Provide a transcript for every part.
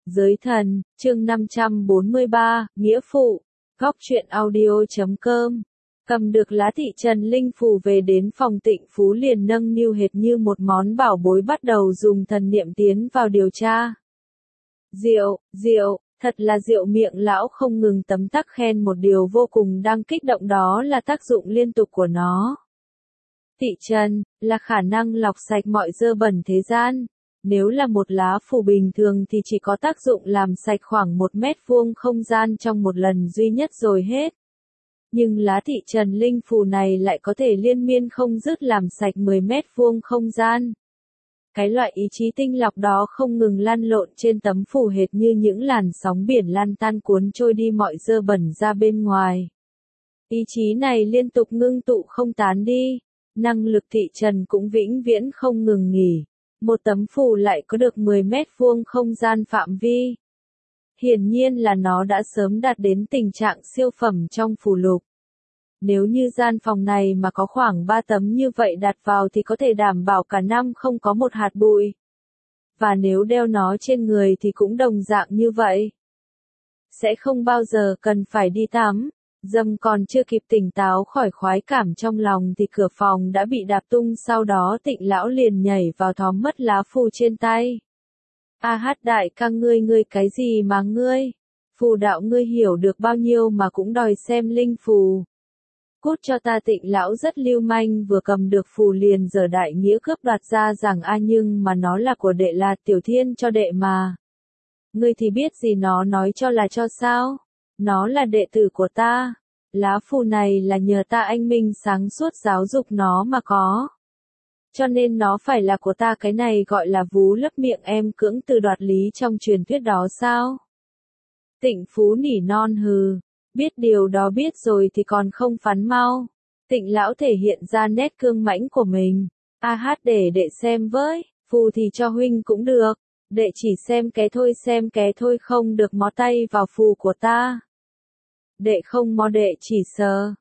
Giới thần, chương 543, Nghĩa phụ, góc truyện audio.com. Cầm được lá thị trần linh phù về đến phòng Tịnh Phú liền nâng niu hệt như một món bảo bối bắt đầu dùng thần niệm tiến vào điều tra. Rượu, thật là rượu miệng lão không ngừng tấm tắc khen một điều vô cùng đang kích động đó là tác dụng liên tục của nó. Thị trần, là khả năng lọc sạch mọi dơ bẩn thế gian. Nếu là một lá phù bình thường thì chỉ có tác dụng làm sạch khoảng 1 mét vuông không gian trong một lần duy nhất rồi hết. Nhưng lá thị trần linh phù này lại có thể liên miên không dứt làm sạch 10 mét vuông không gian. Cái loại ý chí tinh lọc đó không ngừng lăn lộn trên tấm phù hệt như những làn sóng biển lan tan cuốn trôi đi mọi dơ bẩn ra bên ngoài. Ý chí này liên tục ngưng tụ không tán đi, năng lực thị trần cũng vĩnh viễn không ngừng nghỉ. Một tấm phù lại có được 10 mét vuông không gian phạm vi. Hiển nhiên là nó đã sớm đạt đến tình trạng siêu phẩm trong phù lục. Nếu như gian phòng này mà có khoảng 3 tấm như vậy đặt vào thì có thể đảm bảo cả năm không có một hạt bụi. Và nếu đeo nó trên người thì cũng đồng dạng như vậy. Sẽ không bao giờ cần phải đi tắm. Dâm còn chưa kịp tỉnh táo khỏi khoái cảm trong lòng thì cửa phòng đã bị đạp tung, sau đó Tịnh lão liền nhảy vào thóm mất lá phù trên tay. Đại ca ngươi cái gì mà ngươi? Phù đạo ngươi hiểu được bao nhiêu mà cũng đòi xem linh phù. Cút cho ta! Tịnh lão rất lưu manh, vừa cầm được phù liền giở đại nghĩa cướp đoạt ra rằng nhưng mà nó là của đệ, là Tiểu Thiên cho đệ mà. Ngươi thì biết gì, nó nói cho là cho sao? Nó là đệ tử của ta. Lá phù này là nhờ ta anh minh sáng suốt giáo dục nó mà có. Cho nên nó phải là của ta. Cái này gọi là vú lấp miệng em cưỡng từ đoạt lý trong truyền thuyết đó sao? Tịnh Phú nỉ non hừ. Biết điều đó biết rồi thì còn không phán mau. Tịnh lão thể hiện ra nét cương mãnh của mình. Để đệ xem với. Phù thì cho huynh cũng được. Đệ chỉ xem ké thôi không được mó tay vào phù của ta. Đệ không mò, đệ chỉ sờ.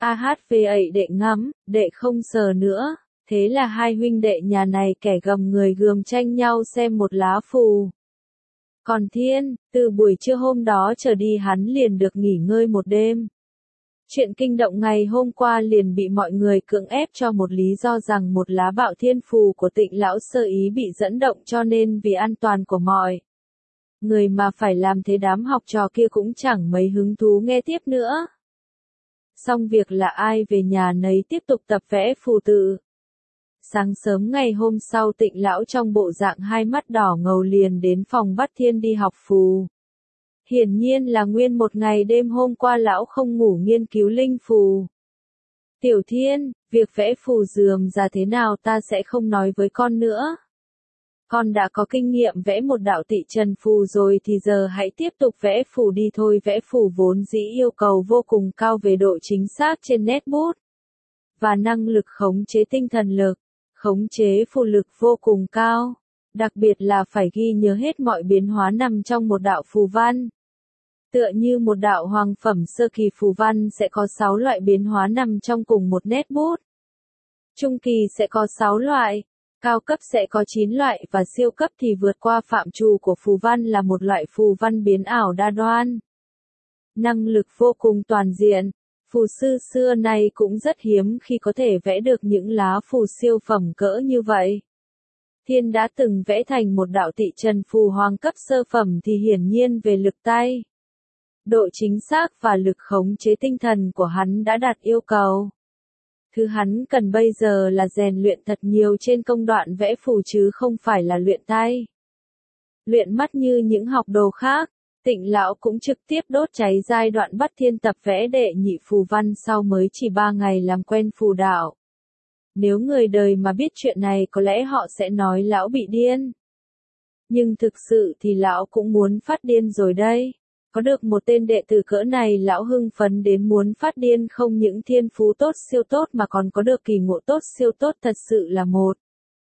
Vậy đệ ngắm, đệ không sờ nữa. Thế là hai huynh đệ nhà này kẻ gầm người gườm tranh nhau xem một lá phù. Còn Thiên, từ buổi trưa hôm đó trở đi hắn liền được nghỉ ngơi một đêm. Chuyện kinh động ngày hôm qua liền bị mọi người cưỡng ép cho một lý do rằng một lá bạo thiên phù của Tịnh lão sơ ý bị dẫn động, cho nên vì an toàn của mọi người mà phải làm thế. Đám học trò kia cũng chẳng mấy hứng thú nghe tiếp nữa. Xong việc là ai về nhà nấy tiếp tục tập vẽ phù tự. Sáng sớm ngày hôm sau Tịnh lão trong bộ dạng hai mắt đỏ ngầu liền đến phòng bắt Thiên đi học phù. Hiển nhiên là nguyên một ngày đêm hôm qua lão không ngủ nghiên cứu linh phù. Tiểu Thiên, việc vẽ phù rườm rà thế nào ta sẽ không nói với con nữa. Con đã có kinh nghiệm vẽ một đạo tị trần phù rồi thì giờ hãy tiếp tục vẽ phù đi thôi. Vẽ phù vốn dĩ yêu cầu vô cùng cao về độ chính xác trên nét bút và năng lực khống chế tinh thần lực, khống chế phù lực vô cùng cao, đặc biệt là phải ghi nhớ hết mọi biến hóa nằm trong một đạo phù văn. Tựa như một đạo hoàng phẩm sơ kỳ phù văn sẽ có 6 loại biến hóa nằm trong cùng một nét bút. Trung kỳ sẽ có 6 loại, cao cấp sẽ có 9 loại và siêu cấp thì vượt qua phạm trù của phù văn là một loại phù văn biến ảo đa đoan. Năng lực vô cùng toàn diện, phù sư xưa nay cũng rất hiếm khi có thể vẽ được những lá phù siêu phẩm cỡ như vậy. Thiên đã từng vẽ thành một đạo tị trần phù hoàng cấp sơ phẩm thì hiển nhiên về lực tay, độ chính xác và lực khống chế tinh thần của hắn đã đạt yêu cầu. Thứ hắn cần bây giờ là rèn luyện thật nhiều trên công đoạn vẽ phù chứ không phải là luyện tay, luyện mắt như những học đồ khác. Tịnh lão cũng trực tiếp đốt cháy giai đoạn bắt Thiên tập vẽ đệ nhị phù văn sau mới chỉ 3 ngày làm quen phù đạo. Nếu người đời mà biết chuyện này có lẽ họ sẽ nói lão bị điên. Nhưng thực sự thì lão cũng muốn phát điên rồi đây. Có được một tên đệ tử cỡ này lão hưng phấn đến muốn phát điên, không những thiên phú tốt siêu tốt mà còn có được kỳ ngộ tốt siêu tốt, thật sự là một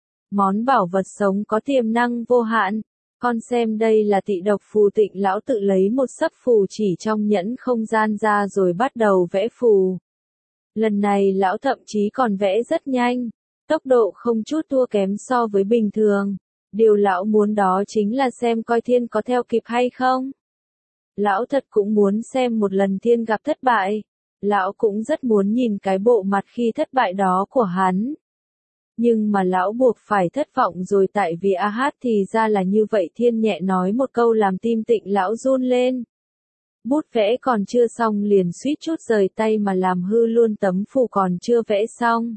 món bảo vật sống có tiềm năng vô hạn. Con xem đây là tị độc phù. Tịnh lão tự lấy một sấp phù chỉ trong nhẫn không gian ra rồi bắt đầu vẽ phù. Lần này lão thậm chí còn vẽ rất nhanh, tốc độ không chút thua kém so với bình thường. Điều lão muốn đó chính là xem coi thiên có theo kịp hay không. Lão thật cũng muốn xem một lần thiên gặp thất bại. Lão cũng rất muốn nhìn cái bộ mặt khi thất bại đó của hắn. Nhưng mà lão buộc phải thất vọng rồi, tại vì thì ra là như vậy. Thiên nhẹ nói một câu làm tim Tịnh lão run lên. Bút vẽ còn chưa xong liền suýt chút rời tay mà làm hư luôn tấm phù còn chưa vẽ xong.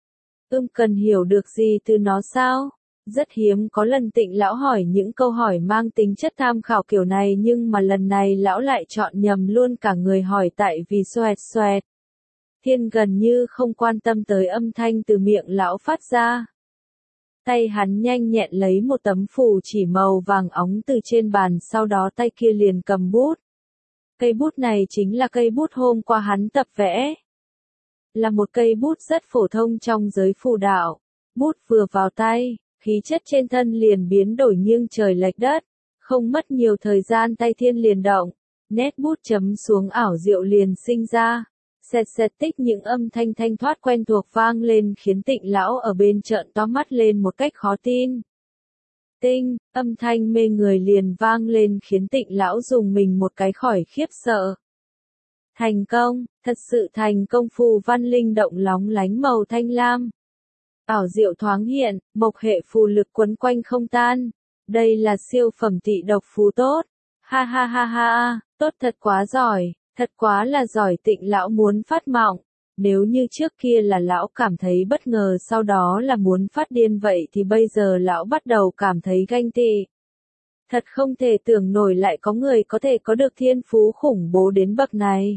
Cần hiểu được gì từ nó sao? Rất hiếm có lần Tịnh lão hỏi những câu hỏi mang tính chất tham khảo kiểu này, nhưng mà lần này lão lại chọn nhầm luôn cả người hỏi, tại vì xoẹt xoẹt. Thiên gần như không quan tâm tới âm thanh từ miệng lão phát ra. Tay hắn nhanh nhẹn lấy một tấm phù chỉ màu vàng óng từ trên bàn, sau đó tay kia liền cầm bút. Cây bút này chính là cây bút hôm qua hắn tập vẽ. Là một cây bút rất phổ thông trong giới phù đạo. Bút vừa vào tay, khí chất trên thân liền biến đổi nghiêng trời lệch đất. Không mất nhiều thời gian tay Thiên liền động. Nét bút chấm xuống ảo diệu liền sinh ra. Xẹt xẹt tích, những âm thanh thanh thoát quen thuộc vang lên khiến Tịnh lão ở bên trợn to mắt lên một cách khó tin. Tinh, âm thanh mê người liền vang lên khiến Tịnh lão dùng mình một cái khỏi khiếp sợ. Thành công, thật sự thành công. Phù văn linh động lóng lánh màu thanh lam. Ảo diệu thoáng hiện, mộc hệ phù lực quấn quanh không tan. Đây là siêu phẩm Tị độc phù tốt. Ha ha ha ha, tốt thật quá giỏi, thật quá là giỏi. Tịnh lão muốn phát mộng. Nếu như trước kia là lão cảm thấy bất ngờ, sau đó là muốn phát điên, vậy thì bây giờ lão bắt đầu cảm thấy ganh tị. Thật không thể tưởng nổi lại có người có thể có được thiên phú khủng bố đến bậc này.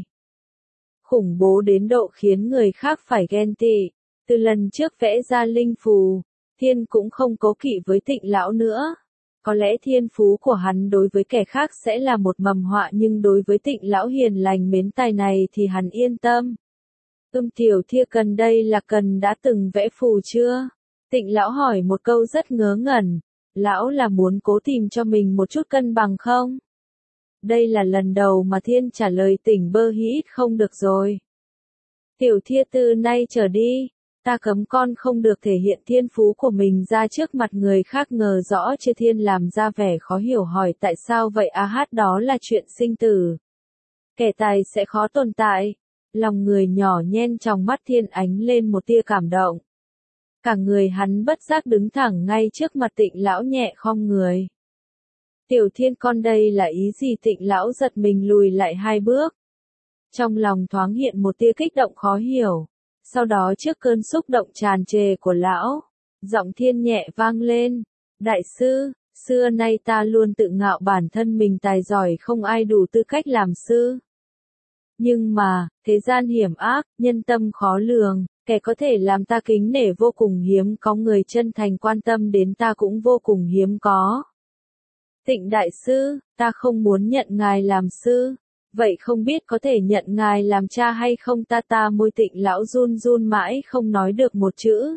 Khủng bố đến độ khiến người khác phải ghen tị. Từ lần trước vẽ ra linh phù, Thiên cũng không cố kỵ với Tịnh lão nữa. Có lẽ thiên phú của hắn đối với kẻ khác sẽ là một mầm họa, nhưng đối với Tịnh lão hiền lành mến tài này thì hắn yên tâm. Tiểu Thia cần đây là cần đã từng vẽ phù chưa? Tịnh lão hỏi một câu rất ngớ ngẩn. Lão là muốn cố tìm cho mình một chút cân bằng không? Đây là lần đầu mà Thiên trả lời tỉnh bơ hít không được rồi. Tiểu Thia, từ nay trở đi, ta cấm con không được thể hiện thiên phú của mình ra trước mặt người khác. Ngờ rõ chưa? Thiên làm ra vẻ khó hiểu hỏi tại sao vậy? Đó là chuyện sinh tử. Kẻ tài sẽ khó tồn tại. Lòng người nhỏ nhen trong mắt Thiên ánh lên một tia cảm động. Cả người hắn bất giác đứng thẳng ngay trước mặt Tịnh lão, nhẹ khom người. Tiểu Thiên, con đây là ý gì? Tịnh lão giật mình lùi lại 2 bước. Trong lòng thoáng hiện một tia kích động khó hiểu. Sau đó trước cơn xúc động tràn trề của lão, giọng Thiên nhẹ vang lên. Đại sư, xưa nay ta luôn tự ngạo bản thân mình tài giỏi, không ai đủ tư cách làm sư. Nhưng mà, thế gian hiểm ác, nhân tâm khó lường, kẻ có thể làm ta kính nể vô cùng hiếm có, người chân thành quan tâm đến ta cũng vô cùng hiếm có. Tịnh đại sư, ta không muốn nhận ngài làm sư. Vậy không biết có thể nhận ngài làm cha hay không? Ta môi Tịnh lão run run mãi không nói được một chữ.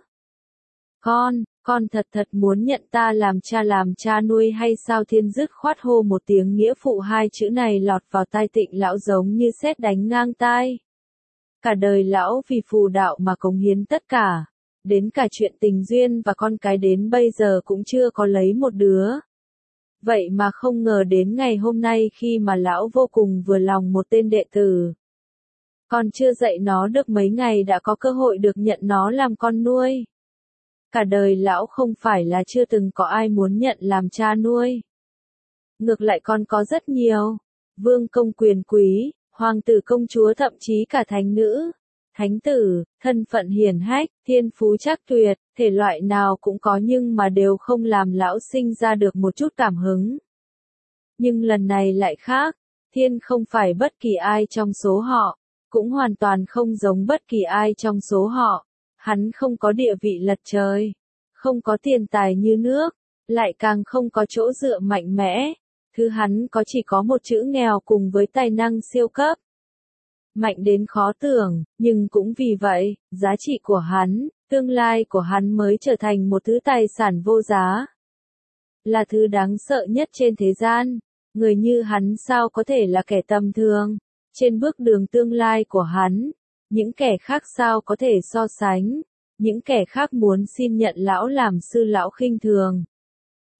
Con thật muốn nhận ta làm cha nuôi hay sao? Thiên dứt khoát hô một tiếng, nghĩa phụ 2 chữ này lọt vào tai Tịnh lão giống như sét đánh ngang tai. Cả đời lão vì phù đạo mà cống hiến tất cả, đến cả chuyện tình duyên và con cái đến bây giờ cũng chưa có lấy một đứa. Vậy mà không ngờ đến ngày hôm nay khi mà lão vô cùng vừa lòng một tên đệ tử. Còn chưa dạy nó được mấy ngày đã có cơ hội được nhận nó làm con nuôi. Cả đời lão không phải là chưa từng có ai muốn nhận làm cha nuôi. Ngược lại còn có rất nhiều. Vương công quyền quý, hoàng tử công chúa, thậm chí cả thánh nữ, thánh tử, thân phận hiển hách, thiên phú chắc tuyệt, thể loại nào cũng có, nhưng mà đều không làm lão sinh ra được một chút cảm hứng. Nhưng lần này lại khác, Thiên không phải bất kỳ ai trong số họ, cũng hoàn toàn không giống bất kỳ ai trong số họ. Hắn không có địa vị lật trời, không có tiền tài như nước, lại càng không có chỗ dựa mạnh mẽ. Thứ hắn có chỉ có một chữ nghèo cùng với tài năng siêu cấp. Mạnh đến khó tưởng, nhưng cũng vì vậy, giá trị của hắn, tương lai của hắn mới trở thành một thứ tài sản vô giá. Là thứ đáng sợ nhất trên thế gian. Người như hắn sao có thể là kẻ tầm thường? Trên bước đường tương lai của hắn, những kẻ khác sao có thể so sánh? Những kẻ khác muốn xin nhận lão làm sư, lão khinh thường.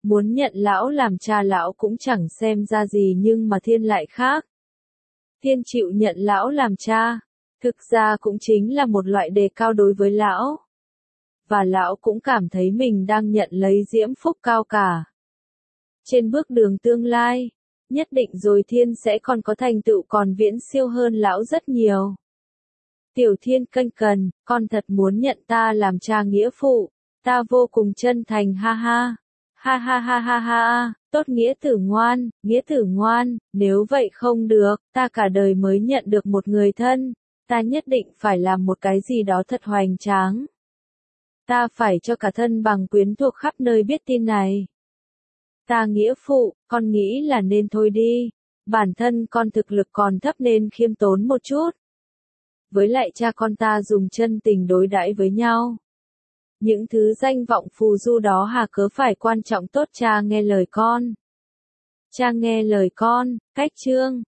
Muốn nhận lão làm cha lão cũng chẳng xem ra gì nhưng mà Thiên lại khác. Thiên chịu nhận lão làm cha, thực ra cũng chính là một loại đề cao đối với lão. Và lão cũng cảm thấy mình đang nhận lấy diễm phúc cao cả. Trên bước đường tương lai, nhất định rồi Thiên sẽ còn có thành tựu còn viễn siêu hơn lão rất nhiều. Tiểu Thiên cân cần, con thật muốn nhận ta làm cha nghĩa phụ, ta vô cùng chân thành ha ha. Ha ha ha ha ha, tốt nghĩa tử ngoan, nếu vậy không được, ta cả đời mới nhận được một người thân, ta nhất định phải làm một cái gì đó thật hoành tráng. Ta phải cho cả thân bằng quyến thuộc khắp nơi biết tin này. Ta nghĩa phụ, con nghĩ là nên thôi đi, bản thân con thực lực còn thấp nên khiêm tốn một chút. Với lại cha con ta dùng chân tình đối đãi với nhau. Những thứ danh vọng phù du đó hà cớ phải quan trọng tốt cha nghe lời con. Cha nghe lời con, cách chương.